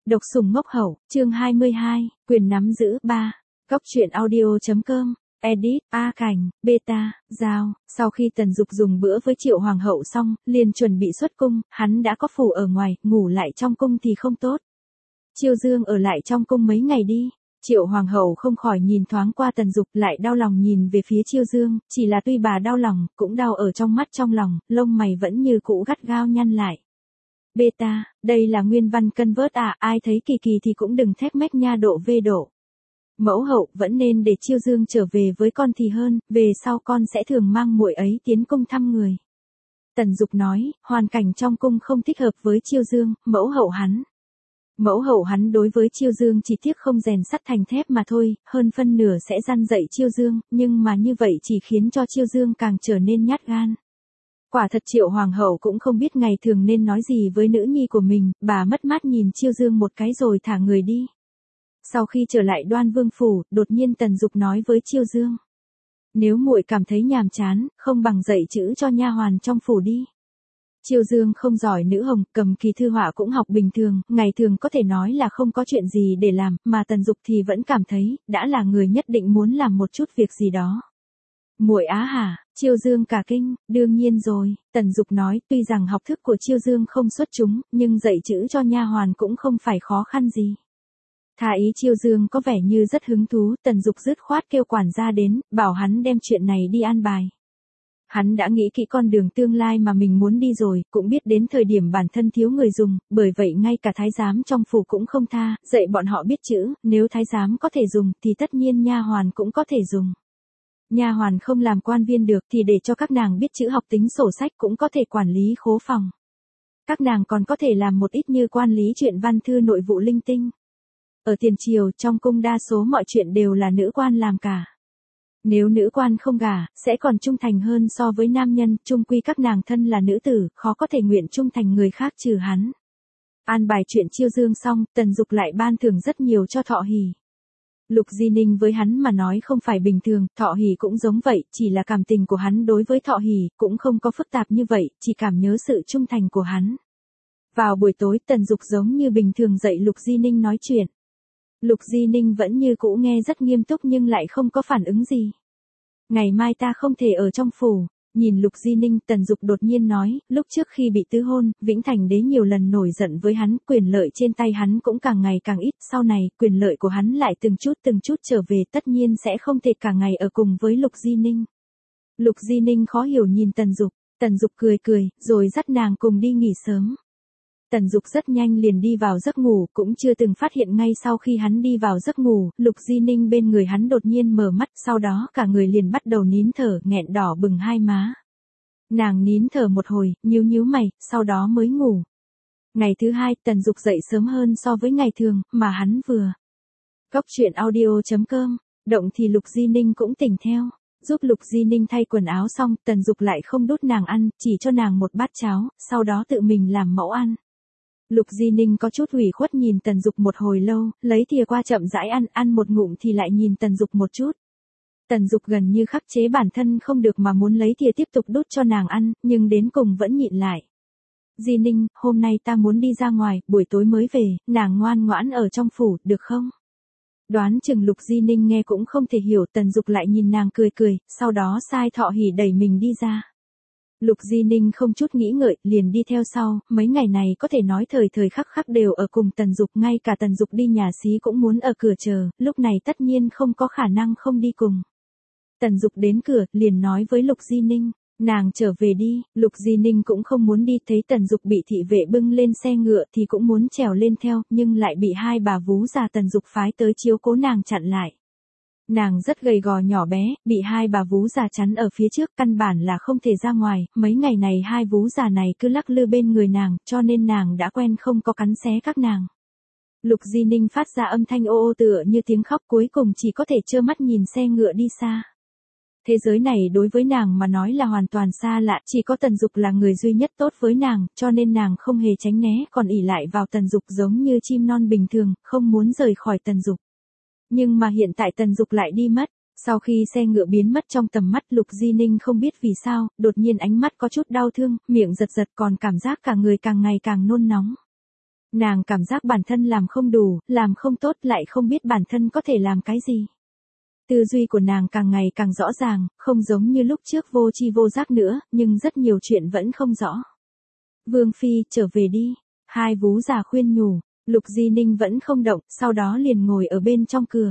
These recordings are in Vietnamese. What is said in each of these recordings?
Độc sủng ngốc hậu, chương 22, quyền nắm giữ 3. Góc truyện audio.com, edit, A Cảnh, Beta, Giao. Sau khi Tần Dục dùng bữa với Triệu Hoàng hậu xong, liền chuẩn bị xuất cung, hắn đã có phủ ở ngoài, ngủ lại trong cung thì không tốt. Chiêu Dương ở lại trong cung mấy ngày đi. Triệu Hoàng hậu không khỏi nhìn thoáng qua Tần Dục, lại đau lòng nhìn về phía Chiêu Dương, chỉ là tuy bà đau lòng, cũng đau ở trong mắt trong lòng, lông mày vẫn như cũ gắt gao nhăn lại. Beta, đây là nguyên văn cân vớt à, ai thấy kỳ kỳ thì cũng đừng thép mách nha độ vê độ. Mẫu hậu vẫn nên để Chiêu Dương trở về với con thì hơn, về sau con sẽ thường mang muội ấy tiến cung thăm người. Tần Dục nói, hoàn cảnh trong cung không thích hợp với Chiêu Dương, mẫu hậu hắn đối với Chiêu Dương chỉ tiếc không rèn sắt thành thép mà thôi, hơn phân nửa sẽ răn dạy Chiêu Dương, nhưng mà như vậy chỉ khiến cho Chiêu Dương càng trở nên nhát gan. Quả thật Triệu Hoàng hậu cũng không biết ngày thường nên nói gì với nữ nhi của mình, bà mất mát nhìn Chiêu Dương một cái rồi thả người đi. Sau khi trở lại Đoan Vương phủ, đột nhiên Tần Dục nói với Chiêu Dương: "Nếu muội cảm thấy nhàm chán, không bằng dạy chữ cho nha hoàn trong phủ đi." Chiêu Dương không giỏi nữ hồng, cầm kỳ thư họa cũng học bình thường, ngày thường có thể nói là không có chuyện gì để làm, mà Tần Dục thì vẫn cảm thấy, đã là người nhất định muốn làm một chút việc gì đó. "Muội á hả?" Chiêu Dương cả kinh, "Đương nhiên rồi." Tần Dục nói, tuy rằng học thức của Chiêu Dương không xuất chúng, nhưng dạy chữ cho nha hoàn cũng không phải khó khăn gì. Thà ý Chiêu Dương có vẻ như rất hứng thú, Tần Dục dứt khoát kêu quản gia đến, bảo hắn đem chuyện này đi an bài. Hắn đã nghĩ kỹ con đường tương lai mà mình muốn đi rồi, cũng biết đến thời điểm bản thân thiếu người dùng, bởi vậy ngay cả thái giám trong phủ cũng không tha, dạy bọn họ biết chữ, nếu thái giám có thể dùng thì tất nhiên nha hoàn cũng có thể dùng. Nha hoàn không làm quan viên được thì để cho các nàng biết chữ học tính sổ sách cũng có thể quản lý khố phòng. Các nàng còn có thể làm một ít như quan lý chuyện văn thư nội vụ linh tinh. Ở tiền triều trong cung đa số mọi chuyện đều là nữ quan làm cả. Nếu nữ quan không gả, sẽ còn trung thành hơn so với nam nhân, chung quy các nàng thân là nữ tử, khó có thể nguyện trung thành người khác trừ hắn. An bài chuyện Chiêu Dương xong, Tần Dục lại ban thưởng rất nhiều cho Thọ Hỷ. Lục Di Ninh với hắn mà nói không phải bình thường, Thọ Hỷ cũng giống vậy, chỉ là cảm tình của hắn đối với Thọ Hỷ cũng không có phức tạp như vậy, chỉ cảm nhớ sự trung thành của hắn. Vào buổi tối, Tần Dục giống như bình thường dạy Lục Di Ninh nói chuyện. Lục Di Ninh vẫn như cũ nghe rất nghiêm túc nhưng lại không có phản ứng gì. "Ngày mai ta không thể ở trong phủ." Nhìn Lục Di Ninh, Tần Dục đột nhiên nói, lúc trước khi bị tứ hôn, Vĩnh Thành đế nhiều lần nổi giận với hắn, quyền lợi trên tay hắn cũng càng ngày càng ít, sau này, quyền lợi của hắn lại từng chút trở về, tất nhiên sẽ không thể cả ngày ở cùng với Lục Di Ninh. Lục Di Ninh khó hiểu nhìn Tần Dục cười, rồi dắt nàng cùng đi nghỉ sớm. Tần Dục rất nhanh liền đi vào giấc ngủ, cũng chưa từng phát hiện ngay sau khi hắn đi vào giấc ngủ, Lục Di Ninh bên người hắn đột nhiên mở mắt, sau đó cả người liền bắt đầu nín thở, nghẹn đỏ bừng hai má. Nàng nín thở một hồi, nhíu mày, sau đó mới ngủ. Ngày thứ hai, Tần Dục dậy sớm hơn so với ngày thường, mà hắn vừa. Góc truyện audio.com, động thì Lục Di Ninh cũng tỉnh theo. Giúp Lục Di Ninh thay quần áo xong, Tần Dục lại không đút nàng ăn, chỉ cho nàng một bát cháo, sau đó tự mình làm mẫu ăn. Lục Di Ninh có chút ủy khuất nhìn Tần Dục một hồi lâu, lấy thìa qua chậm rãi ăn một ngụm thì lại nhìn Tần Dục một chút. Tần Dục gần như khắc chế bản thân không được mà muốn lấy thìa tiếp tục đút cho nàng ăn, nhưng đến cùng vẫn nhịn lại. "Di Ninh, hôm nay ta muốn đi ra ngoài, buổi tối mới về, nàng ngoan ngoãn ở trong phủ, được không?" Đoán chừng Lục Di Ninh nghe cũng không thể hiểu, Tần Dục lại nhìn nàng cười, sau đó sai Thọ Hỷ đẩy mình đi ra. Lục Di Ninh không chút nghĩ ngợi, liền đi theo sau, mấy ngày này có thể nói thời khắc đều ở cùng Tần Dục, ngay cả Tần Dục đi nhà xí cũng muốn ở cửa chờ, lúc này tất nhiên không có khả năng không đi cùng. Tần Dục đến cửa, liền nói với Lục Di Ninh, "Nàng trở về đi." Lục Di Ninh cũng không muốn đi, thấy Tần Dục bị thị vệ bưng lên xe ngựa thì cũng muốn trèo lên theo, nhưng lại bị hai bà vú già Tần Dục phái tới chiếu cố nàng chặn lại. Nàng rất gầy gò nhỏ bé, bị hai bà vú già chắn ở phía trước, căn bản là không thể ra ngoài, mấy ngày này hai vú già này cứ lắc lư bên người nàng, cho nên nàng đã quen không có cắn xé các nàng. Lục Di Ninh phát ra âm thanh ô ô tựa như tiếng khóc, cuối cùng chỉ có thể trơ mắt nhìn xe ngựa đi xa. Thế giới này đối với nàng mà nói là hoàn toàn xa lạ, chỉ có Tần Dục là người duy nhất tốt với nàng, cho nên nàng không hề tránh né, còn ỷ lại vào Tần Dục giống như chim non bình thường, không muốn rời khỏi Tần Dục. Nhưng mà hiện tại Tần Dục lại đi mất. Sau khi xe ngựa biến mất trong tầm mắt, Lục Di Ninh không biết vì sao, đột nhiên ánh mắt có chút đau thương, miệng giật còn cảm giác cả người càng ngày càng nôn nóng. Nàng cảm giác bản thân làm không đủ, làm không tốt lại không biết bản thân có thể làm cái gì. Tư duy của nàng càng ngày càng rõ ràng, không giống như lúc trước vô tri vô giác nữa, nhưng rất nhiều chuyện vẫn không rõ. Vương Phi, trở về đi. Hai vú già khuyên nhủ, Lục Di Ninh vẫn không động, sau đó liền ngồi ở bên trong cửa.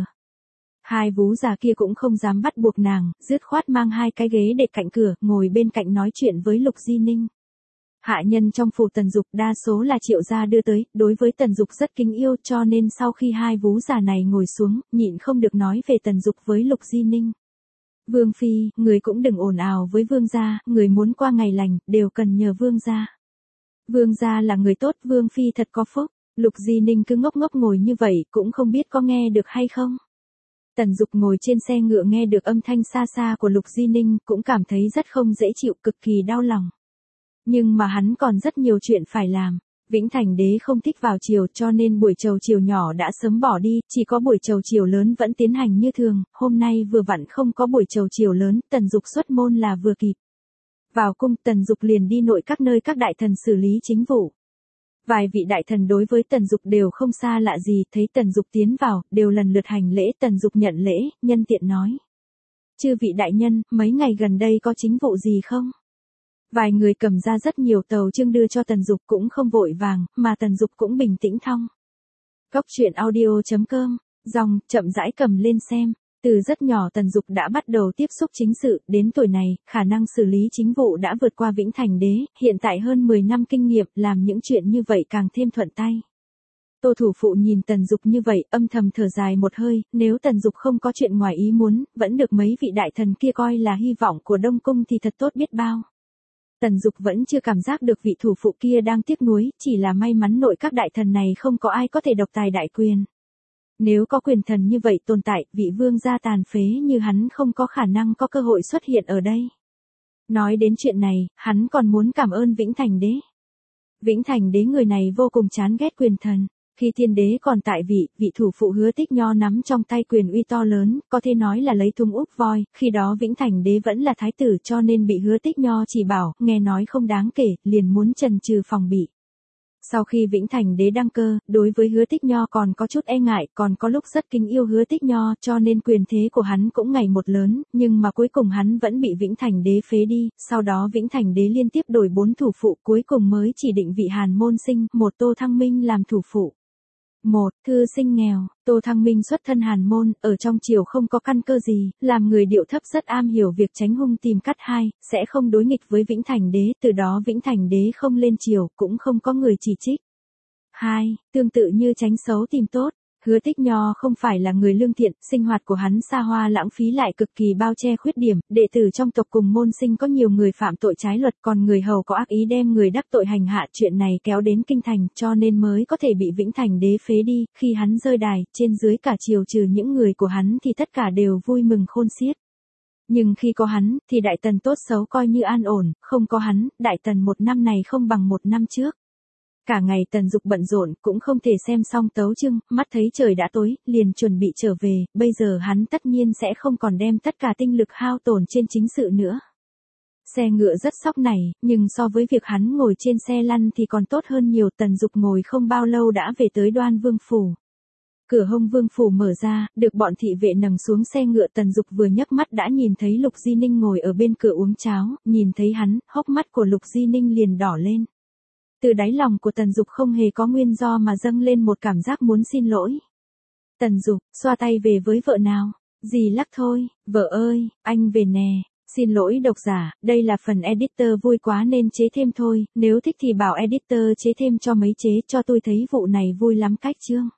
Hai vú già kia cũng không dám bắt buộc nàng, dứt khoát mang hai cái ghế để cạnh cửa, ngồi bên cạnh nói chuyện với Lục Di Ninh. Hạ nhân trong phủ Tần Dục đa số là Triệu gia đưa tới, đối với Tần Dục rất kính yêu cho nên sau khi hai vú già này ngồi xuống, nhịn không được nói về Tần Dục với Lục Di Ninh. Vương Phi, người cũng đừng ồn ào với Vương gia, người muốn qua ngày lành, đều cần nhờ Vương gia. Vương gia là người tốt, Vương Phi thật có phúc. Lục Di Ninh cứ ngốc ngốc ngồi như vậy, cũng không biết có nghe được hay không. Tần Dục ngồi trên xe ngựa nghe được âm thanh xa xa của Lục Di Ninh, cũng cảm thấy rất không dễ chịu, cực kỳ đau lòng. Nhưng mà hắn còn rất nhiều chuyện phải làm. Vĩnh Thành Đế không thích vào chiều cho nên buổi chầu chiều nhỏ đã sớm bỏ đi, chỉ có buổi chầu chiều lớn vẫn tiến hành như thường, hôm nay vừa vặn không có buổi chầu chiều lớn, Tần Dục xuất môn là vừa kịp. Vào cung, Tần Dục liền đi nội các nơi các đại thần xử lý chính vụ. Vài vị đại thần đối với Tần Dục đều không xa lạ gì, thấy Tần Dục tiến vào, đều lần lượt hành lễ, Tần Dục nhận lễ, nhân tiện nói. Chư vị đại nhân, mấy ngày gần đây có chính vụ gì không? Vài người cầm ra rất nhiều tấu chương đưa cho Tần Dục cũng không vội vàng, mà Tần Dục cũng bình tĩnh thong. Cóc truyện audio.com, dòng, chậm rãi cầm lên xem. Từ rất nhỏ Tần Dục đã bắt đầu tiếp xúc chính sự, đến tuổi này, khả năng xử lý chính vụ đã vượt qua Vĩnh Thành Đế, hiện tại hơn 10 năm kinh nghiệm, làm những chuyện như vậy càng thêm thuận tay. Tô thủ phụ nhìn Tần Dục như vậy, âm thầm thở dài một hơi, nếu Tần Dục không có chuyện ngoài ý muốn, vẫn được mấy vị đại thần kia coi là hy vọng của Đông Cung thì thật tốt biết bao. Tần Dục vẫn chưa cảm giác được vị thủ phụ kia đang tiếc nuối, chỉ là may mắn nội các đại thần này không có ai có thể độc tài đại quyền. Nếu có quyền thần như vậy tồn tại, vị vương gia tàn phế như hắn không có khả năng có cơ hội xuất hiện ở đây. Nói đến chuyện này, hắn còn muốn cảm ơn Vĩnh Thành Đế. Vĩnh Thành Đế người này vô cùng chán ghét quyền thần. Khi Thiên Đế còn tại vị thủ phụ Hứa Tích Nho nắm trong tay quyền uy to lớn, có thể nói là lấy thùng úp voi, khi đó Vĩnh Thành Đế vẫn là thái tử cho nên bị Hứa Tích Nho chỉ bảo, nghe nói không đáng kể, liền muốn trần trừ phòng bị. Sau khi Vĩnh Thành Đế đăng cơ, đối với Hứa Tích Nho còn có chút e ngại, còn có lúc rất kính yêu Hứa Tích Nho cho nên quyền thế của hắn cũng ngày một lớn, nhưng mà cuối cùng hắn vẫn bị Vĩnh Thành Đế phế đi, sau đó Vĩnh Thành Đế liên tiếp đổi 4 thủ phụ cuối cùng mới chỉ định vị Hàn Môn Sinh, một Tô Thăng Minh làm thủ phụ. Một, thư sinh nghèo, Tô Thăng Minh xuất thân Hàn Môn, ở trong triều không có căn cơ gì, làm người điệu thấp rất am hiểu việc tránh hung tìm cắt hai, sẽ không đối nghịch với Vĩnh Thành Đế, từ đó Vĩnh Thành Đế không lên triều, cũng không có người chỉ trích. 2. Tương tự như tránh xấu tìm tốt. Hứa Tích Nho không phải là người lương thiện, sinh hoạt của hắn xa hoa lãng phí lại cực kỳ bao che khuyết điểm, đệ tử trong tộc cùng môn sinh có nhiều người phạm tội trái luật, còn người hầu có ác ý đem người đắc tội hành hạ, chuyện này kéo đến kinh thành, cho nên mới có thể bị Vĩnh Thành Đế phế đi, khi hắn rơi đài, trên dưới cả triều trừ những người của hắn thì tất cả đều vui mừng khôn xiết. Nhưng khi có hắn, thì đại tần tốt xấu coi như an ổn, không có hắn, đại tần một năm này không bằng một năm trước. Cả ngày Tần Dục bận rộn, cũng không thể xem xong tấu chương, mắt thấy trời đã tối, liền chuẩn bị trở về, bây giờ hắn tất nhiên sẽ không còn đem tất cả tinh lực hao tổn trên chính sự nữa. Xe ngựa rất sóc này, nhưng so với việc hắn ngồi trên xe lăn thì còn tốt hơn nhiều. Tần Dục ngồi không bao lâu đã về tới Đoan Vương Phủ. Cửa hông Vương Phủ mở ra, được bọn thị vệ nâng xuống xe ngựa. Tần Dục vừa nhấc mắt đã nhìn thấy Lục Di Ninh ngồi ở bên cửa uống cháo, nhìn thấy hắn, hốc mắt của Lục Di Ninh liền đỏ lên. Từ đáy lòng của Tần Dục không hề có nguyên do mà dâng lên một cảm giác muốn xin lỗi. Tần Dục, xoa tay về với vợ nào. Dì lắc thôi, vợ ơi, anh về nè. Xin lỗi độc giả, đây là phần editor vui quá nên chế thêm thôi, nếu thích thì bảo editor chế thêm cho mấy chế cho tôi thấy vụ này vui lắm cách chương.